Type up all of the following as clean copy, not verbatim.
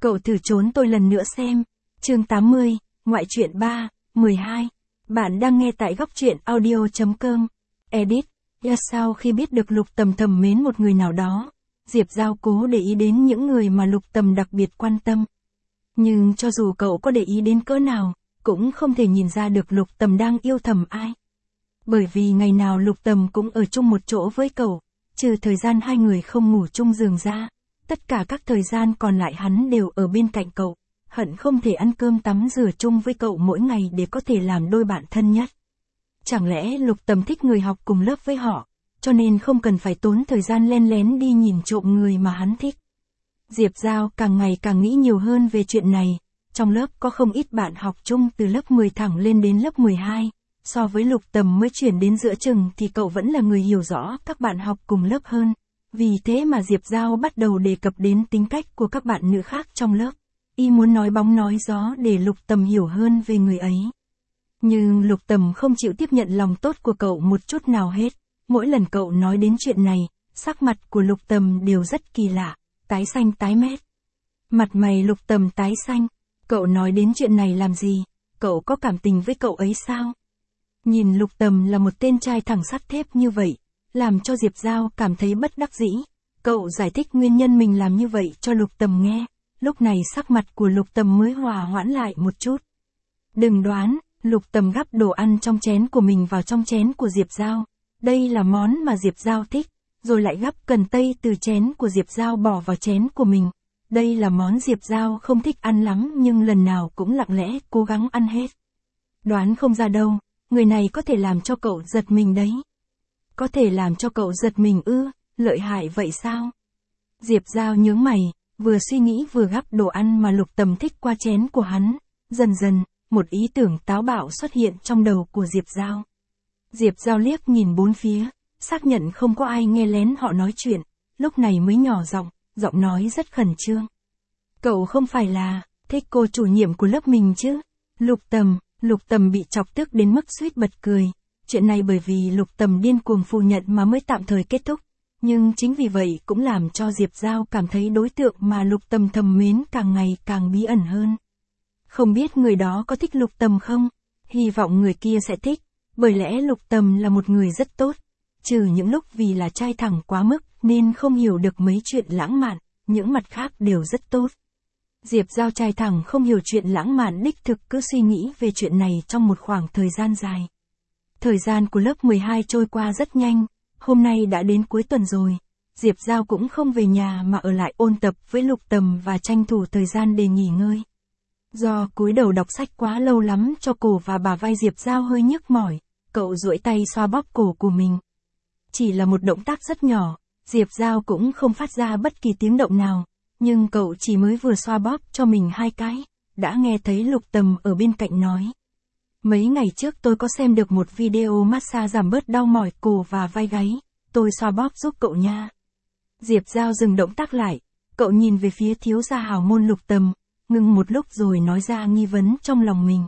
Cậu thử trốn tôi lần nữa xem. Chương 80, ngoại truyện 3, 12. Bạn đang nghe tại góc truyện audio.com. Edit. Sau khi biết được Lục Tầm thầm mến một người nào đó, Diệp Giao cố để ý đến những người mà Lục Tầm đặc biệt quan tâm. Nhưng cho dù cậu có để ý đến cỡ nào, cũng không thể nhìn ra được Lục Tầm đang yêu thầm ai. Bởi vì ngày nào Lục Tầm cũng ở chung một chỗ với cậu, trừ thời gian hai người không ngủ chung giường ra, tất cả các thời gian còn lại hắn đều ở bên cạnh cậu, hận không thể ăn cơm tắm rửa chung với cậu mỗi ngày để có thể làm đôi bạn thân nhất. Chẳng lẽ Lục Tầm thích người học cùng lớp với họ, cho nên không cần phải tốn thời gian len lén đi nhìn trộm người mà hắn thích. Diệp Giao càng ngày càng nghĩ nhiều hơn về chuyện này, trong lớp có không ít bạn học chung từ lớp 10 thẳng lên đến lớp 12. So với Lục Tầm mới chuyển đến giữa chừng thì cậu vẫn là người hiểu rõ các bạn học cùng lớp hơn. Vì thế mà Diệp Giao bắt đầu đề cập đến tính cách của các bạn nữ khác trong lớp. Y muốn nói bóng nói gió để Lục Tầm hiểu hơn về người ấy. Nhưng Lục Tầm không chịu tiếp nhận lòng tốt của cậu một chút nào hết. Mỗi lần cậu nói đến chuyện này, sắc mặt của Lục Tầm đều rất kỳ lạ, tái xanh tái mét. Mặt mày Lục Tầm tái xanh. Cậu nói đến chuyện này làm gì? Cậu có cảm tình với cậu ấy sao? Nhìn Lục Tầm là một tên trai thẳng sắt thép như vậy, làm cho Diệp Giao cảm thấy bất đắc dĩ. Cậu giải thích nguyên nhân mình làm như vậy cho Lục Tầm nghe, lúc này sắc mặt của Lục Tầm mới hòa hoãn lại một chút. Đừng đoán, Lục Tầm gắp đồ ăn trong chén của mình vào trong chén của Diệp Giao. Đây là món mà Diệp Giao thích, rồi lại gắp cần tây từ chén của Diệp Giao bỏ vào chén của mình. Đây là món Diệp Giao không thích ăn lắm nhưng lần nào cũng lặng lẽ cố gắng ăn hết. Đoán không ra đâu. Người này có thể làm cho cậu giật mình đấy. Có thể làm cho cậu giật mình ư, lợi hại vậy sao? Diệp Giao nhướng mày, vừa suy nghĩ vừa gắp đồ ăn mà Lục Tầm thích qua chén của hắn. Dần dần, một ý tưởng táo bạo xuất hiện trong đầu của Diệp Giao. Diệp Giao liếc nhìn bốn phía, xác nhận không có ai nghe lén họ nói chuyện, lúc này mới nhỏ giọng, giọng nói rất khẩn trương. Cậu không phải là thích cô chủ nhiệm của lớp mình chứ? Lục Tầm bị chọc tức đến mức suýt bật cười. Chuyện này bởi vì Lục Tầm điên cuồng phủ nhận mà mới tạm thời kết thúc. Nhưng chính vì vậy cũng làm cho Diệp Giao cảm thấy đối tượng mà Lục Tầm thầm mến càng ngày càng bí ẩn hơn. Không biết người đó có thích Lục Tầm không? Hy vọng người kia sẽ thích, bởi lẽ Lục Tầm là một người rất tốt. Trừ những lúc vì là trai thẳng quá mức nên không hiểu được mấy chuyện lãng mạn, những mặt khác đều rất tốt. Diệp Giao trai thẳng không hiểu chuyện lãng mạn đích thực cứ suy nghĩ về chuyện này trong một khoảng thời gian dài. Thời gian của lớp 12 trôi qua rất nhanh, hôm nay đã đến cuối tuần rồi. Diệp Giao cũng không về nhà mà ở lại ôn tập với Lục Tầm và tranh thủ thời gian để nghỉ ngơi. Do cúi đầu đọc sách quá lâu lắm cho cổ và bả vai Diệp Giao hơi nhức mỏi, cậu duỗi tay xoa bóp cổ của mình. Chỉ là một động tác rất nhỏ, Diệp Giao cũng không phát ra bất kỳ tiếng động nào. Nhưng cậu chỉ mới vừa xoa bóp cho mình 2 cái, đã nghe thấy Lục Tầm ở bên cạnh nói. Mấy ngày trước tôi có xem được một video massage giảm bớt đau mỏi cổ và vai gáy, tôi xoa bóp giúp cậu nha. Diệp Giao dừng động tác lại, cậu nhìn về phía thiếu gia hào môn Lục Tầm, ngừng một lúc rồi nói ra nghi vấn trong lòng mình.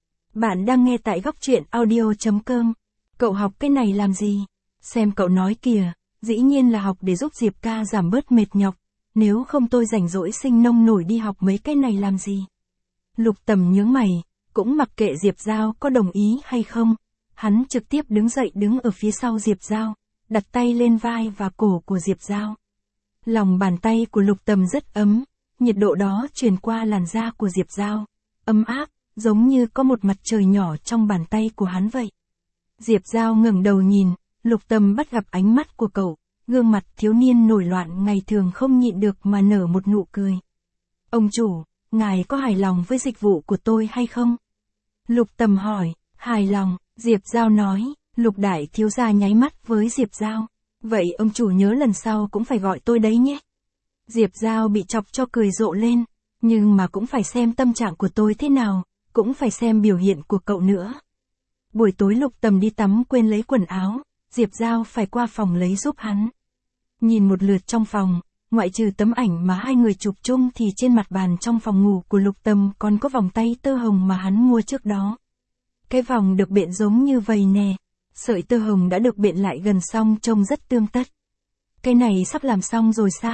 Bạn đang nghe tại góc truyện audio.com. Cậu học cái này làm gì? Xem cậu nói kìa, dĩ nhiên là học để giúp Diệp ca giảm bớt mệt nhọc. Nếu không tôi rảnh rỗi sinh nông nổi đi học mấy cái này làm gì? Lục Tầm nhướng mày, cũng mặc kệ Diệp Giao có đồng ý hay không. Hắn trực tiếp đứng dậy đứng ở phía sau Diệp Giao, đặt tay lên vai và cổ của Diệp Giao. Lòng bàn tay của Lục Tầm rất ấm, nhiệt độ đó truyền qua làn da của Diệp Giao. Ấm áp, giống như có một mặt trời nhỏ trong bàn tay của hắn vậy. Diệp Giao ngẩng đầu nhìn, Lục Tầm bắt gặp ánh mắt của cậu. Gương mặt thiếu niên nổi loạn ngày thường không nhịn được mà nở một nụ cười. Ông chủ, ngài có hài lòng với dịch vụ của tôi hay không? Lục Tầm hỏi, hài lòng, Diệp Giao nói, Lục đại thiếu gia nháy mắt với Diệp Giao. Vậy ông chủ nhớ lần sau cũng phải gọi tôi đấy nhé. Diệp Giao bị chọc cho cười rộ lên, nhưng mà cũng phải xem tâm trạng của tôi thế nào, cũng phải xem biểu hiện của cậu nữa. Buổi tối Lục Tầm đi tắm quên lấy quần áo. Diệp Giao phải qua phòng lấy giúp hắn. Nhìn một lượt trong phòng, ngoại trừ tấm ảnh mà hai người chụp chung thì trên mặt bàn trong phòng ngủ của Lục Tầm còn có vòng tay tơ hồng mà hắn mua trước đó. Cái vòng được biện giống như vầy nè, sợi tơ hồng đã được biện lại gần xong trông rất tươm tất. Cái này sắp làm xong rồi sao?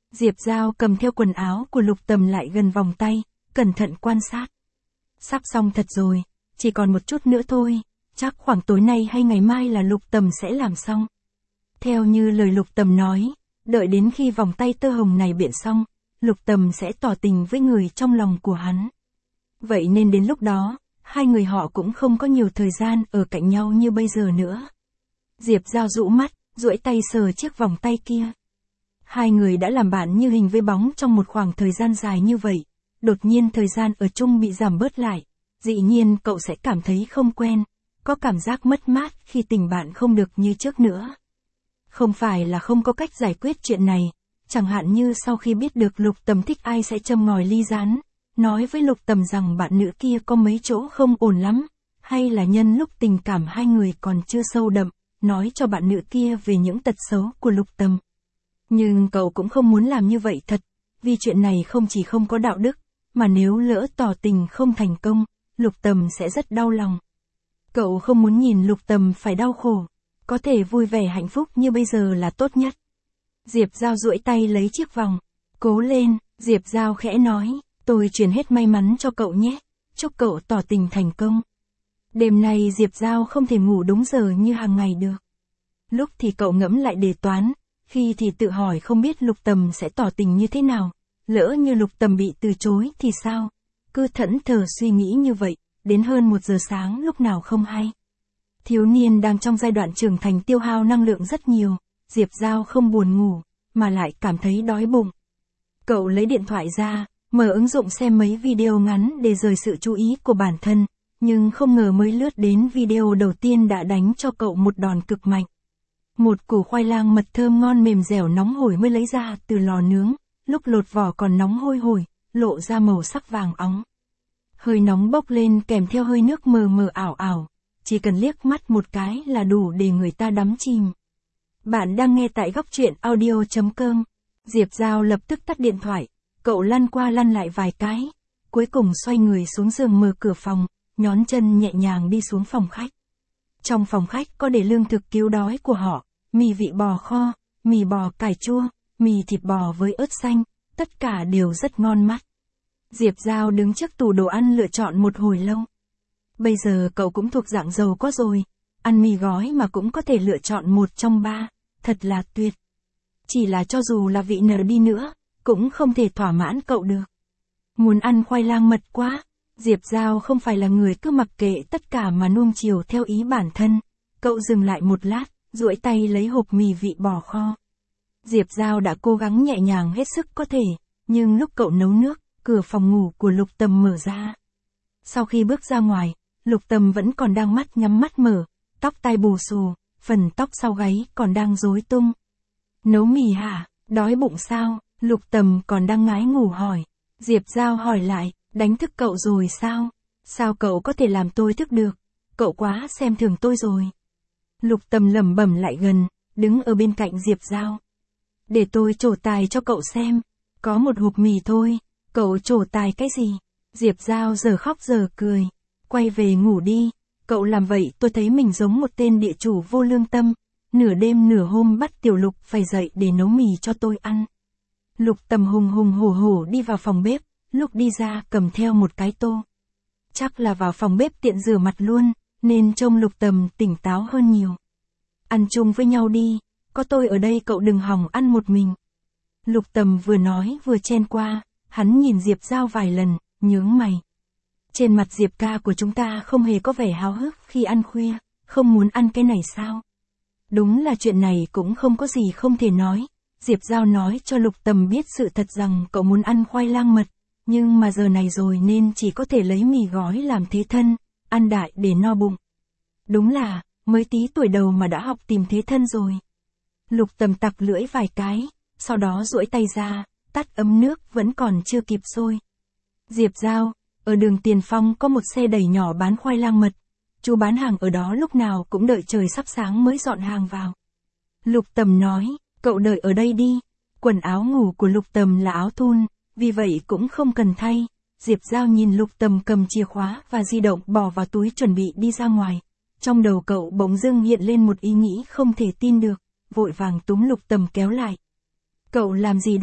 Diệp Giao cầm theo quần áo của Lục Tầm lại gần vòng tay, cẩn thận quan sát. Sắp xong thật rồi, chỉ còn một chút nữa thôi, chắc khoảng tối nay hay ngày mai là Lục Tầm sẽ làm xong. Theo như lời Lục Tầm nói, đợi đến khi vòng tay tơ hồng này biện xong, Lục Tầm sẽ tỏ tình với người trong lòng của hắn. Vậy nên đến lúc đó, hai người họ cũng không có nhiều thời gian ở cạnh nhau như bây giờ nữa. Diệp Giao rũ mắt, duỗi tay sờ chiếc vòng tay kia. Hai người đã làm bạn như hình với bóng trong một khoảng thời gian dài như vậy, đột nhiên thời gian ở chung bị giảm bớt lại, dĩ nhiên cậu sẽ cảm thấy không quen, có cảm giác mất mát khi tình bạn không được như trước nữa. Không phải là không có cách giải quyết chuyện này, chẳng hạn như sau khi biết được Lục Tầm thích ai sẽ châm ngòi ly rán, nói với Lục Tầm rằng bạn nữ kia có mấy chỗ không ổn lắm, hay là nhân lúc tình cảm hai người còn chưa sâu đậm, nói cho bạn nữ kia về những tật xấu của Lục Tầm. Nhưng cậu cũng không muốn làm như vậy thật, vì chuyện này không chỉ không có đạo đức, mà nếu lỡ tỏ tình không thành công, Lục Tầm sẽ rất đau lòng. Cậu không muốn nhìn Lục Tầm phải đau khổ, có thể vui vẻ hạnh phúc như bây giờ là tốt nhất. Diệp Giao duỗi tay lấy chiếc vòng. Cố lên, Diệp Giao khẽ nói, tôi truyền hết may mắn cho cậu nhé, chúc cậu tỏ tình thành công. Đêm nay Diệp Giao không thể ngủ đúng giờ như hàng ngày được. Lúc thì cậu ngẫm lại đề toán, khi thì tự hỏi không biết Lục Tầm sẽ tỏ tình như thế nào, lỡ như Lục Tầm bị từ chối thì sao? Cứ thẫn thờ suy nghĩ như vậy, đến hơn 1 giờ sáng lúc nào không hay. Thiếu niên đang trong giai đoạn trưởng thành tiêu hao năng lượng rất nhiều, Diệp Giao không buồn ngủ, mà lại cảm thấy đói bụng. Cậu lấy điện thoại ra, mở ứng dụng xem mấy video ngắn để rời sự chú ý của bản thân, nhưng không ngờ mới lướt đến video đầu tiên đã đánh cho cậu một đòn cực mạnh. Một củ khoai lang mật thơm ngon mềm dẻo nóng hổi mới lấy ra từ lò nướng, lúc lột vỏ còn nóng hôi hổi, lộ ra màu sắc vàng óng. Hơi nóng bốc lên kèm theo hơi nước mờ mờ ảo ảo, chỉ cần liếc mắt một cái là đủ để người ta đắm chìm. Bạn đang nghe tại góc truyện audio.com. Diệp Giao lập tức tắt điện thoại, cậu lăn qua lăn lại vài cái, cuối cùng xoay người xuống giường mở cửa phòng, nhón chân nhẹ nhàng đi xuống phòng khách. Trong phòng khách có để lương thực cứu đói của họ, mì vị bò kho, mì bò cải chua, mì thịt bò với ớt xanh, tất cả đều rất ngon mắt. Diệp Giao đứng trước tủ đồ ăn lựa chọn một hồi lâu. Bây giờ cậu cũng thuộc dạng giàu có rồi, ăn mì gói mà cũng có thể lựa chọn một trong 3, thật là tuyệt. Chỉ là cho dù là vị nào đi nữa, cũng không thể thỏa mãn cậu được. Muốn ăn khoai lang mật quá, Diệp Giao không phải là người cứ mặc kệ tất cả mà nuông chiều theo ý bản thân. Cậu dừng lại một lát, duỗi tay lấy hộp mì vị bò kho. Diệp Giao đã cố gắng nhẹ nhàng hết sức có thể, nhưng lúc cậu nấu nước, cửa phòng ngủ của Lục Tầm mở ra. Sau khi bước ra ngoài, Lục Tầm vẫn còn đang mắt nhắm mắt mở, tóc tai bù xù, phần tóc sau gáy còn đang rối tung. Nấu mì hả? Đói bụng sao? Lục Tầm còn đang ngái ngủ hỏi. Diệp Giao hỏi lại, đánh thức cậu rồi sao? Sao cậu có thể làm tôi thức được? Cậu quá xem thường tôi rồi. Lục Tầm lẩm bẩm lại gần, đứng ở bên cạnh Diệp Giao. Để tôi trổ tài cho cậu xem. Có một hộp mì thôi, cậu trổ tài cái gì? Diệp Giao giờ khóc giờ cười. Quay về ngủ đi, cậu làm vậy tôi thấy mình giống một tên địa chủ vô lương tâm. Nửa đêm nửa hôm bắt Tiểu Lục phải dậy để nấu mì cho tôi ăn. Lục Tầm hùng hùng hổ hổ đi vào phòng bếp, lúc đi ra cầm theo một cái tô. Chắc là vào phòng bếp tiện rửa mặt luôn, nên trông Lục Tầm tỉnh táo hơn nhiều. Ăn chung với nhau đi, có tôi ở đây cậu đừng hòng ăn một mình. Lục Tầm vừa nói vừa chen qua, hắn nhìn Diệp Giao vài lần, nhướng mày. Trên mặt Diệp ca của chúng ta không hề có vẻ háo hức khi ăn khuya, không muốn ăn cái này sao? Đúng là chuyện này cũng không có gì không thể nói. Diệp Giao nói cho Lục Tầm biết sự thật rằng cậu muốn ăn khoai lang mật, nhưng mà giờ này rồi nên chỉ có thể lấy mì gói làm thế thân, ăn đại để no bụng. Đúng là, mới tí tuổi đầu mà đã học tìm thế thân rồi. Lục Tầm tặc lưỡi vài cái, sau đó duỗi tay ra, tắt ấm nước vẫn còn chưa kịp sôi. Diệp Giao, ở đường Tiền Phong có một xe đẩy nhỏ bán khoai lang mật. Chú bán hàng ở đó lúc nào cũng đợi trời sắp sáng mới dọn hàng vào. Lục Tầm nói, cậu đợi ở đây đi. Quần áo ngủ của Lục Tầm là áo thun, vì vậy cũng không cần thay. Diệp Giao nhìn Lục Tầm cầm chìa khóa và di động bỏ vào túi chuẩn bị đi ra ngoài. Trong đầu cậu bỗng dưng hiện lên một ý nghĩ không thể tin được, vội vàng túm Lục Tầm kéo lại. Cậu làm gì đó?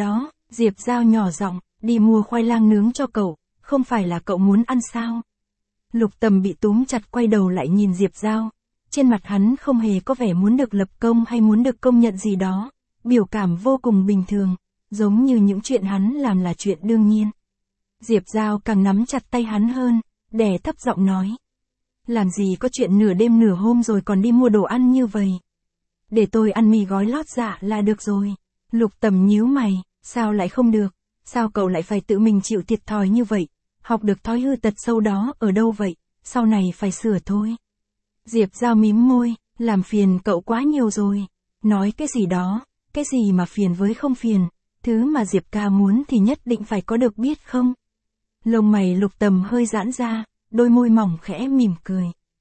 Diệp Giao nhỏ giọng, đi mua khoai lang nướng cho cậu, không phải là cậu muốn ăn sao? Lục Tầm bị túm chặt quay đầu lại nhìn Diệp Giao. Trên mặt hắn không hề có vẻ muốn được lập công hay muốn được công nhận gì đó, biểu cảm vô cùng bình thường, giống như những chuyện hắn làm là chuyện đương nhiên. Diệp Giao càng nắm chặt tay hắn hơn, đè thấp giọng nói. Làm gì có chuyện nửa đêm nửa hôm rồi còn đi mua đồ ăn như vậy. Để tôi ăn mì gói lót dạ là được rồi. Lục Tầm nhíu mày, sao lại không được, sao cậu lại phải tự mình chịu thiệt thòi như vậy, học được thói hư tật sâu đó ở đâu vậy, sau này phải sửa thôi. Diệp Giao mím môi, làm phiền cậu quá nhiều rồi. Nói cái gì đó, cái gì mà phiền với không phiền, thứ mà Diệp ca muốn thì nhất định phải có được biết không? Lông mày Lục Tầm hơi giãn ra, đôi môi mỏng khẽ mỉm cười.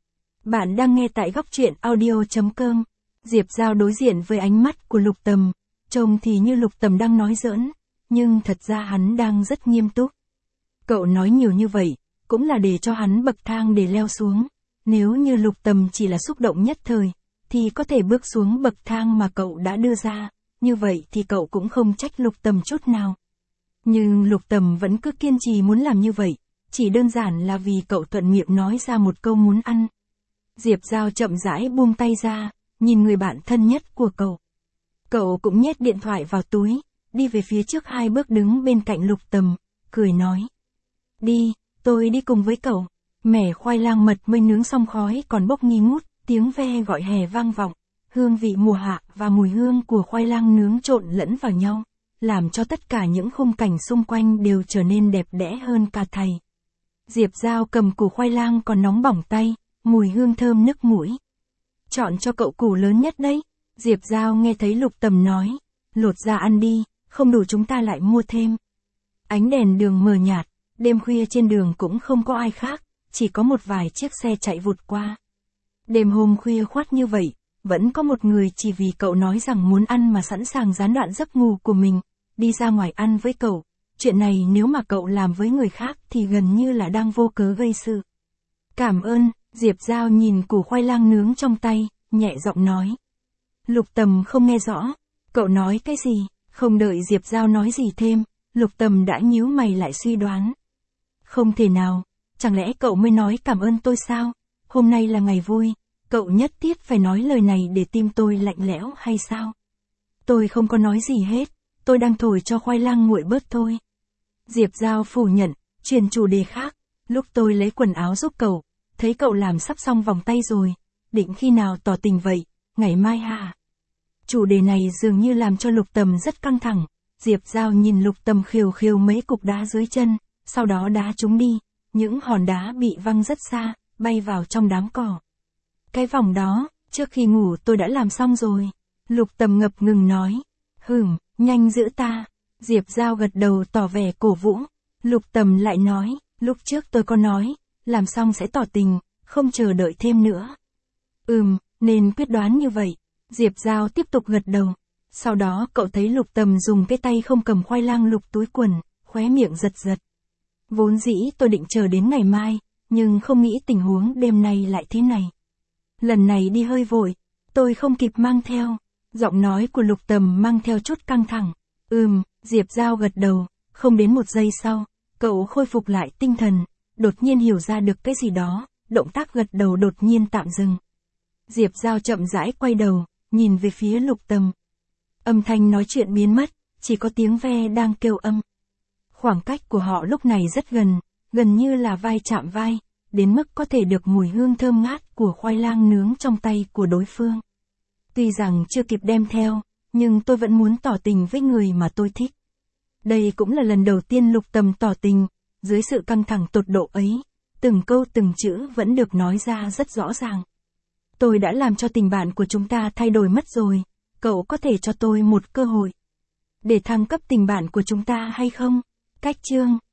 Bạn đang nghe tại góc truyện audio.com. Diệp Giao đối diện với ánh mắt của Lục Tầm, trông thì như Lục Tầm đang nói giỡn, nhưng thật ra hắn đang rất nghiêm túc. Cậu nói nhiều như vậy, cũng là để cho hắn bậc thang để leo xuống. Nếu như Lục Tầm chỉ là xúc động nhất thời, thì có thể bước xuống bậc thang mà cậu đã đưa ra, như vậy thì cậu cũng không trách Lục Tầm chút nào. Nhưng Lục Tầm vẫn cứ kiên trì muốn làm như vậy, chỉ đơn giản là vì cậu thuận miệng nói ra một câu muốn ăn. Diệp Giao chậm rãi buông tay ra, nhìn người bạn thân nhất của cậu. Cậu cũng nhét điện thoại vào túi, đi về phía trước 2 bước đứng bên cạnh Lục Tầm, cười nói. Đi, tôi đi cùng với cậu. Mẻ khoai lang mật mới nướng xong khói còn bốc nghi ngút, tiếng ve gọi hè vang vọng, hương vị mùa hạ và mùi hương của khoai lang nướng trộn lẫn vào nhau, làm cho tất cả những khung cảnh xung quanh đều trở nên đẹp đẽ hơn cả thầy. Diệp Giao cầm củ khoai lang còn nóng bỏng tay, mùi hương thơm nức mũi. Chọn cho cậu củ lớn nhất đấy. Diệp Giao nghe thấy Lục Tầm nói, lột ra ăn đi, không đủ chúng ta lại mua thêm. Ánh đèn đường mờ nhạt, đêm khuya trên đường cũng không có ai khác, chỉ có một vài chiếc xe chạy vụt qua. Đêm hôm khuya khoắt như vậy, vẫn có một người chỉ vì cậu nói rằng muốn ăn mà sẵn sàng gián đoạn giấc ngủ của mình, đi ra ngoài ăn với cậu. Chuyện này nếu mà cậu làm với người khác thì gần như là đang vô cớ gây sự. Cảm ơn, Diệp Giao nhìn củ khoai lang nướng trong tay, nhẹ giọng nói. Lục Tầm không nghe rõ, cậu nói cái gì, không đợi Diệp Giao nói gì thêm, Lục Tầm đã nhíu mày lại suy đoán. Không thể nào, chẳng lẽ cậu mới nói cảm ơn tôi sao, hôm nay là ngày vui, cậu nhất thiết phải nói lời này để tim tôi lạnh lẽo hay sao? Tôi không có nói gì hết, tôi đang thổi cho khoai lang nguội bớt thôi. Diệp Giao phủ nhận, chuyển chủ đề khác, lúc tôi lấy quần áo giúp cậu, thấy cậu làm sắp xong vòng tay rồi, định khi nào tỏ tình vậy, ngày mai hả? Chủ đề này dường như làm cho Lục Tầm rất căng thẳng, Diệp Giao nhìn Lục Tầm khều khều mấy cục đá dưới chân, sau đó đá chúng đi, những hòn đá bị văng rất xa, bay vào trong đám cỏ. Cái vòng đó, trước khi ngủ tôi đã làm xong rồi. Lục Tầm ngập ngừng nói. Nhanh giữ ta. Diệp Giao gật đầu tỏ vẻ cổ vũ. Lục Tầm lại nói, lúc trước tôi có nói, làm xong sẽ tỏ tình, không chờ đợi thêm nữa. Nên quyết đoán như vậy. Diệp Giao tiếp tục gật đầu. Sau đó cậu thấy Lục Tầm dùng cái tay không cầm khoai lang lục túi quần, khóe miệng giật giật. Vốn dĩ tôi định chờ đến ngày mai, nhưng không nghĩ tình huống đêm nay lại thế này. Lần này đi hơi vội, tôi không kịp mang theo. Giọng nói của Lục Tầm mang theo chút căng thẳng. Diệp Giao gật đầu, không đến 1 giây sau, cậu khôi phục lại tinh thần, đột nhiên hiểu ra được cái gì đó, động tác gật đầu đột nhiên tạm dừng. Diệp Giao chậm rãi quay đầu, nhìn về phía Lục Tầm. Âm thanh nói chuyện biến mất, chỉ có tiếng ve đang kêu âm. Khoảng cách của họ lúc này rất gần như là vai chạm vai, đến mức có thể được mùi hương thơm ngát của khoai lang nướng trong tay của đối phương. Tuy rằng chưa kịp đem theo, nhưng tôi vẫn muốn tỏ tình với người mà tôi thích. Đây cũng là lần đầu tiên Lục Tầm tỏ tình, dưới sự căng thẳng tột độ ấy, từng câu từng chữ vẫn được nói ra rất rõ ràng. Tôi đã làm cho tình bạn của chúng ta thay đổi mất rồi, cậu có thể cho tôi một cơ hội để thăng cấp tình bạn của chúng ta hay không? Cách chương